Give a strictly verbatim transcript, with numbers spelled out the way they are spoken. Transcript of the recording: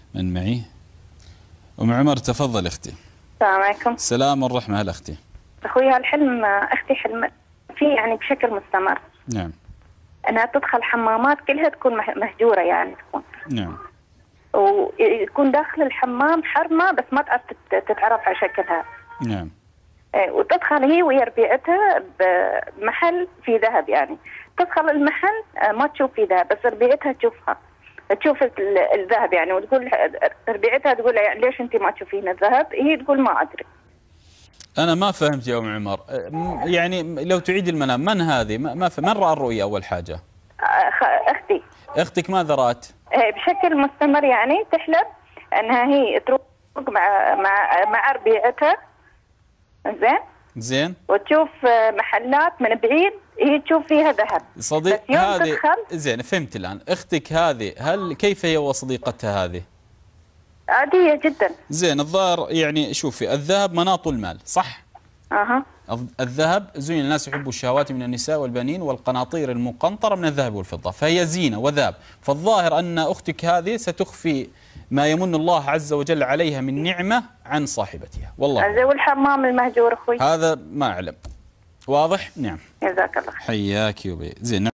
من معي؟ أم عمر تفضل أختي. السلام عليكم. السلام والرحمة. هلا أختي. أخوي هالحلم أختي حلم فيه يعني بشكل مستمر. نعم. أنها تدخل حمامات كلها تكون مهجورة يعني تكون. نعم. ويكون داخل الحمام حرمة بس ما تعرف تتعرف على شكلها. نعم. وتدخل هي ويا ربيعتها بمحل في ذهب يعني. تدخل المحل ما تشوف فيه ذهب بس ربيعتها تشوفها. تشوف الذهب يعني وتقول ربيعتها تقول يعني ليش انت ما تشوفين الذهب؟ هي تقول ما ادري. انا ما فهمت يا ام عمر، يعني لو تعيد المنام من هذه؟ ما ف... من راى الرؤيا اول حاجه؟ اختي. اختك ماذا رات؟ بشكل مستمر يعني تحلم انها هي تروح مع مع مع ربيعتها. زين؟ زين. وتشوف محلات من بعيد هي تشوف فيها ذهب. صديق هذه زين فهمت الان. اختك هذه هل كيف هي وصديقتها هذه؟ عادية جدا. زين. الظاهر يعني شوفي الذهب مناط المال صح؟ اها. الذهب زين الناس يحبوا الشهوات من النساء والبنين والقناطير المقنطرة من الذهب والفضة، فهي زينة وذهب، فالظاهر أن أختك هذه ستخفي ما يمن الله عز وجل عليها من نعمة عن صاحبتها. والله. زي والحمام المهجور أخوي. هذا ما أعلم. واضح؟ نعم. جزاك الله. حياك يا بي. زين.